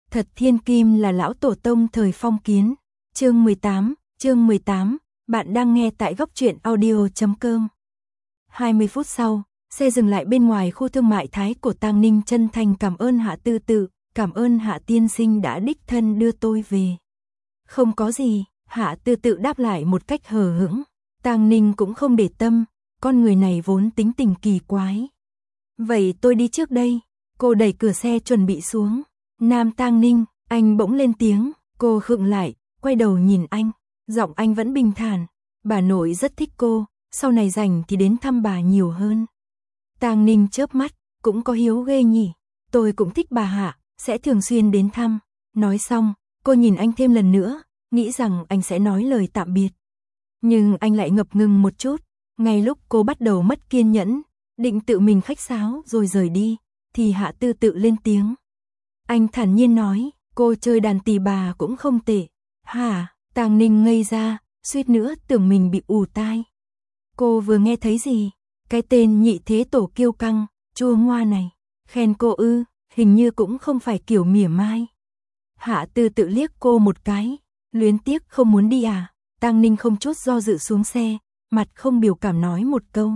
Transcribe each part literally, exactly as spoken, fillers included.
Thật thiên kim là lão tổ tông thời phong kiến. Chương mười tám, chương mười tám, bạn đang nghe tại góc truyện audio chấm com. hai mươi phút sau, xe dừng lại bên ngoài khu thương mại Thái Cổ. Tang Ninh chân thành cảm ơn Hạ Tư Tự, cảm ơn Hạ tiên sinh đã đích thân đưa tôi về. Không có gì, Hạ Tư Tự đáp lại một cách hờ hững. Tang Ninh cũng không để tâm, con người này vốn tính tình kỳ quái. Vậy tôi đi trước đây. Cô đẩy cửa xe chuẩn bị xuống. Nam Tang Ninh, anh bỗng lên tiếng. Cô khựng lại, quay đầu nhìn anh. Giọng anh vẫn bình thản. Bà nội rất thích cô, sau này rảnh thì đến thăm bà nhiều hơn. Tang Ninh chớp mắt, cũng có hiếu ghê nhỉ. Tôi cũng thích bà Hạ, sẽ thường xuyên đến thăm. Nói xong, cô nhìn anh thêm lần nữa, nghĩ rằng anh sẽ nói lời tạm biệt. Nhưng anh lại ngập ngừng một chút. Ngay lúc cô bắt đầu mất kiên nhẫn, định tự mình khách sáo rồi rời đi, thì Hạ Tư Tự lên tiếng. Anh thản nhiên nói, cô chơi đàn tỳ bà cũng không tệ. Hả? Tang Ninh ngây ra, suýt nữa tưởng mình bị ù tai. Cô vừa nghe thấy gì? Cái tên nhị thế tổ kiêu căng, chua ngoa này. Khen cô ư, hình như cũng không phải kiểu mỉa mai. Hạ Tư Tự liếc cô một cái, luyến tiếc không muốn đi à? Tang Ninh không chút do dự xuống xe, mặt không biểu cảm nói một câu.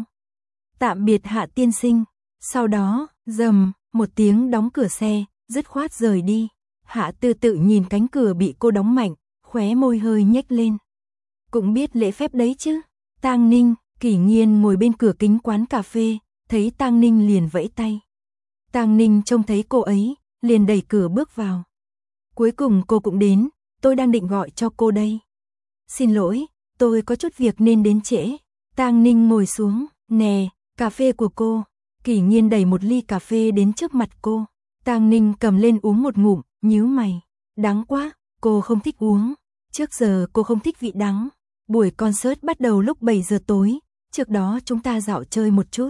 Tạm biệt Hạ tiên sinh. Sau đó, rầm, một tiếng đóng cửa xe, dứt khoát rời đi. Hạ Tư Tự nhìn cánh cửa bị cô đóng mạnh, khóe môi hơi nhếch lên. Cũng biết lễ phép đấy chứ. Tang Ninh, Kỷ Nghiên ngồi bên cửa kính quán cà phê, thấy Tang Ninh liền vẫy tay. Tang Ninh trông thấy cô ấy, liền đẩy cửa bước vào. Cuối cùng cô cũng đến, tôi đang định gọi cho cô đây. Xin lỗi, tôi có chút việc nên đến trễ. Tang Ninh ngồi xuống, nè, cà phê của cô. Kỷ Nghiên đẩy một ly cà phê đến trước mặt cô. Tang Ninh cầm lên uống một ngụm, nhíu mày. Đắng quá, cô không thích uống. Trước giờ cô không thích vị đắng. Buổi concert bắt đầu lúc bảy giờ tối, trước đó chúng ta dạo chơi một chút.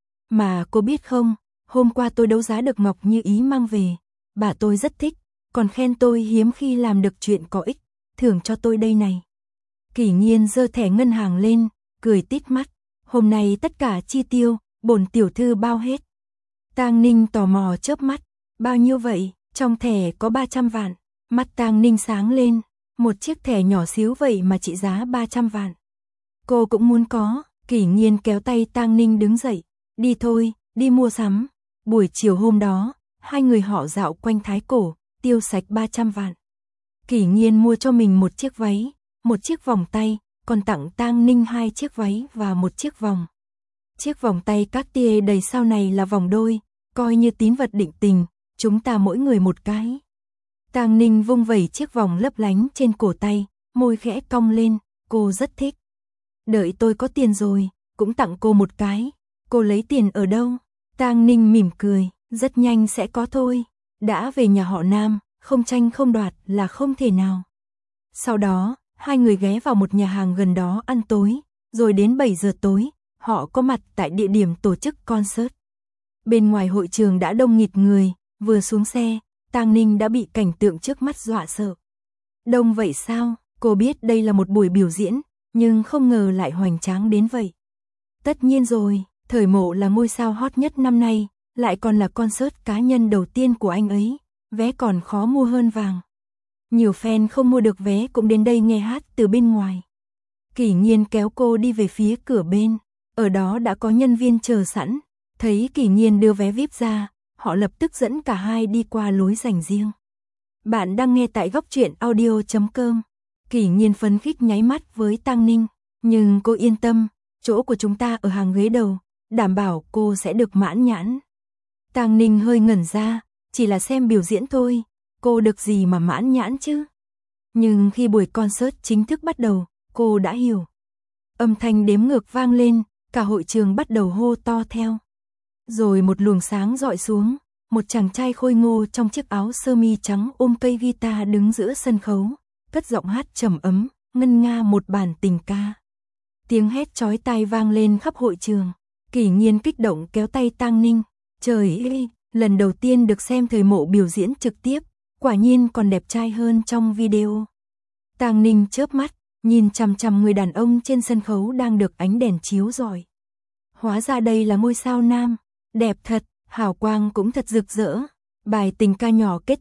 Mà cô biết không, hôm qua tôi đấu giá được Ngọc Như Ý mang về. Bà tôi rất thích, còn khen tôi hiếm khi làm được chuyện có ích, thưởng cho tôi đây này. Kỷ Nghiên giơ thẻ ngân hàng lên, cười tít mắt. Hôm nay tất cả chi tiêu, bổn tiểu thư bao hết. Tang Ninh tò mò chớp mắt. Bao nhiêu vậy? Trong thẻ có ba trăm vạn. Mắt Tang Ninh sáng lên. Một chiếc thẻ nhỏ xíu vậy mà trị giá ba trăm vạn. Cô cũng muốn có. Kỷ Nghiên kéo tay Tang Ninh đứng dậy. Đi thôi, đi mua sắm. Buổi chiều hôm đó, hai người họ dạo quanh Thái Cổ, tiêu sạch ba trăm vạn. Kỷ Nghiên mua cho mình một chiếc váy, một chiếc vòng tay, còn tặng Tang Ninh hai chiếc váy và một chiếc vòng. Chiếc vòng tay Cartier đầy sao này là vòng đôi, coi như tín vật định tình, chúng ta mỗi người một cái. Tang Ninh vung vẩy chiếc vòng lấp lánh trên cổ tay, môi khẽ cong lên, cô rất thích. Đợi tôi có tiền rồi, cũng tặng cô một cái. Cô lấy tiền ở đâu? Tang Ninh mỉm cười, rất nhanh sẽ có thôi. Đã về nhà họ Nam, không tranh không đoạt là không thể nào. Sau đó, hai người ghé vào một nhà hàng gần đó ăn tối, rồi đến bảy giờ tối, họ có mặt tại địa điểm tổ chức concert. Bên ngoài hội trường đã đông nghịt người, vừa xuống xe, Tang Ninh đã bị cảnh tượng trước mắt dọa sợ. Đông vậy sao? Cô biết đây là một buổi biểu diễn, nhưng không ngờ lại hoành tráng đến vậy. Tất nhiên rồi, Thời Mộ là ngôi sao hot nhất năm nay, lại còn là concert cá nhân đầu tiên của anh ấy, vé còn khó mua hơn vàng. Nhiều fan không mua được vé cũng đến đây nghe hát từ bên ngoài. Kỷ Nghiên kéo cô đi về phía cửa bên, ở đó đã có nhân viên chờ sẵn. Thấy Kỷ Nghiên đưa vé vi ai pi ra, họ lập tức dẫn cả hai đi qua lối dành riêng. Bạn đang nghe tại góc truyện audio chấm com. Kỷ Nghiên phấn khích nháy mắt với Tang Ninh, nhưng cô yên tâm, chỗ của chúng ta ở hàng ghế đầu, đảm bảo cô sẽ được mãn nhãn. Tang Ninh hơi ngẩn ra, chỉ là xem biểu diễn thôi, cô được gì mà mãn nhãn chứ? Nhưng khi buổi concert chính thức bắt đầu, cô đã hiểu. Âm thanh đếm ngược vang lên, cả hội trường bắt đầu hô to theo. Rồi một luồng sáng rọi xuống, một chàng trai khôi ngô trong chiếc áo sơ mi trắng ôm cây guitar đứng giữa sân khấu, cất giọng hát trầm ấm, ngân nga một bản tình ca. Tiếng hét chói tai vang lên khắp hội trường. Kỷ Nghiên kích động kéo tay Tang Ninh. Trời ơi, lần đầu tiên được xem Thời Mộ biểu diễn trực tiếp, quả nhiên còn đẹp trai hơn trong video. Tang Ninh chớp mắt, nhìn chằm chằm người đàn ông trên sân khấu đang được ánh đèn chiếu rọi. Hóa ra đây là ngôi sao nam, đẹp thật, hào quang cũng thật rực rỡ. Bài tình ca nhỏ kết thúc,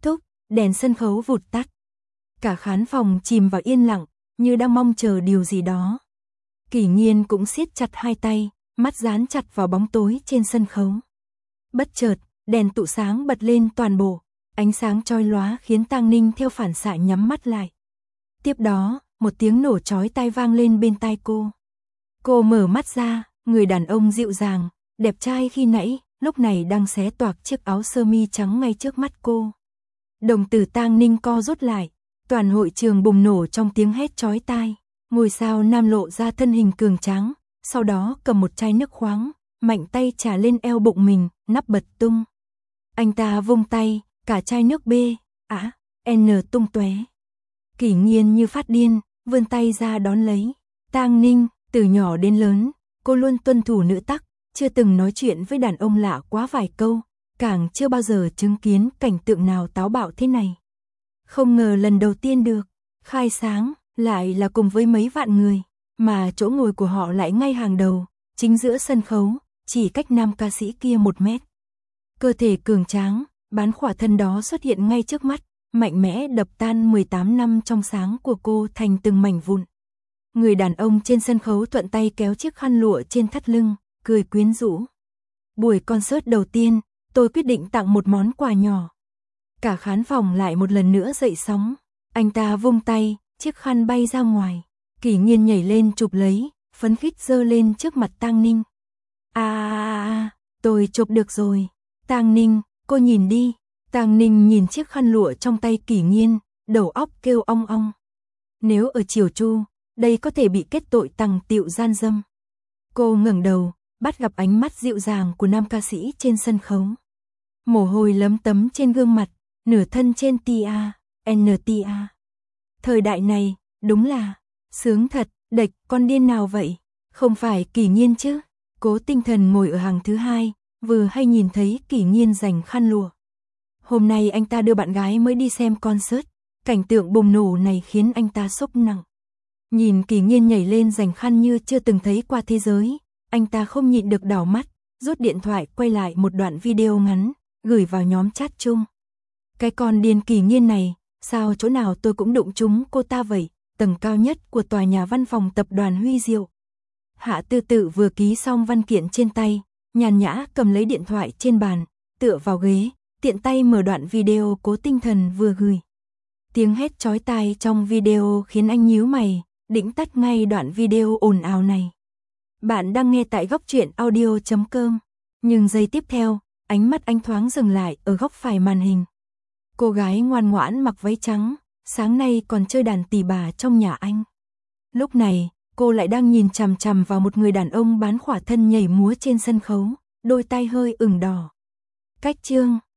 đèn sân khấu vụt tắt. Cả khán phòng chìm vào yên lặng, như đang mong chờ điều gì đó. Kỷ Nghiên cũng siết chặt hai tay, mắt dán chặt vào bóng tối trên sân khấu. Bất chợt, đèn tụ sáng bật lên toàn bộ, ánh sáng chói lóa khiến Tang Ninh theo phản xạ nhắm mắt lại. Tiếp đó, một tiếng nổ chói tai vang lên bên tai cô. Cô mở mắt ra, người đàn ông dịu dàng, đẹp trai khi nãy, lúc này đang xé toạc chiếc áo sơ mi trắng ngay trước mắt cô. Đồng tử Tang Ninh co rút lại, toàn hội trường bùng nổ trong tiếng hét chói tai. Ngôi sao nam lộ ra thân hình cường tráng, sau đó cầm một chai nước khoáng, mạnh tay trà lên eo bụng mình, nắp bật tung. Anh ta vung tay, cả chai nước B, A, N tung tóe. Kỷ Nghiên như phát điên, vươn tay ra đón lấy. Tang Ninh, từ nhỏ đến lớn, cô luôn tuân thủ nữ tắc, chưa từng nói chuyện với đàn ông lạ quá vài câu, càng chưa bao giờ chứng kiến cảnh tượng nào táo bạo thế này. Không ngờ lần đầu tiên được khai sáng, lại là cùng với mấy vạn người, mà chỗ ngồi của họ lại ngay hàng đầu, chính giữa sân khấu, chỉ cách nam ca sĩ kia một mét. Cơ thể cường tráng, bán khỏa thân đó xuất hiện ngay trước mắt, mạnh mẽ đập tan mười tám năm trong sáng của cô thành từng mảnh vụn. Người đàn ông trên sân khấu thuận tay kéo chiếc khăn lụa trên thắt lưng, cười quyến rũ. Buổi concert đầu tiên, tôi quyết định tặng một món quà nhỏ. Cả khán phòng lại một lần nữa dậy sóng. Anh ta vung tay, chiếc khăn bay ra ngoài. Kỷ Nghiên nhảy lên chụp lấy, phấn khích giơ lên trước mặt Tang Ninh. À, à, à, tôi chụp được rồi. Tang Ninh, cô nhìn đi. Tang Ninh nhìn chiếc khăn lụa trong tay Kỷ Nghiên, đầu óc kêu ong ong. Nếu ở Triều Chu, đây có thể bị kết tội tằng tiệu gian dâm. Cô ngẩng đầu, bắt gặp ánh mắt dịu dàng của nam ca sĩ trên sân khấu. Mồ hôi lấm tấm trên gương mặt, nửa thân trên tia, en tia. Thời đại này, đúng là sướng thật, đệch, con điên nào vậy? Không phải Kỷ Nghiên chứ? Cố Tinh Thần ngồi ở hàng thứ hai, vừa hay nhìn thấy Kỷ Nghiên giành khăn lụa. Hôm nay anh ta đưa bạn gái mới đi xem concert, cảnh tượng bùng nổ này khiến anh ta sốc nặng. Nhìn Kỷ Nghiên nhảy lên giành khăn như chưa từng thấy qua thế giới, anh ta không nhịn được đảo mắt, rút điện thoại quay lại một đoạn video ngắn, gửi vào nhóm chat chung. Cái con điên Kỷ Nghiên này, sao chỗ nào tôi cũng đụng trúng cô ta vậy, tầng cao nhất của tòa nhà văn phòng tập đoàn Huy Diệu. Hạ Tư Tự vừa ký xong văn kiện trên tay, nhàn nhã cầm lấy điện thoại trên bàn, tựa vào ghế, tiện tay mở đoạn video Cố Tinh Thần vừa gửi. Tiếng hét chói tai trong video khiến anh nhíu mày, định tắt ngay đoạn video ồn ào này. Bạn đang nghe tại góc truyện audio chấm com, nhưng giây tiếp theo, ánh mắt anh thoáng dừng lại ở góc phải màn hình. Cô gái ngoan ngoãn mặc váy trắng, sáng nay còn chơi đàn tỳ bà trong nhà anh. Lúc này, cô lại đang nhìn chằm chằm vào một người đàn ông bán khỏa thân nhảy múa trên sân khấu, đôi tay hơi ửng đỏ. Cách chương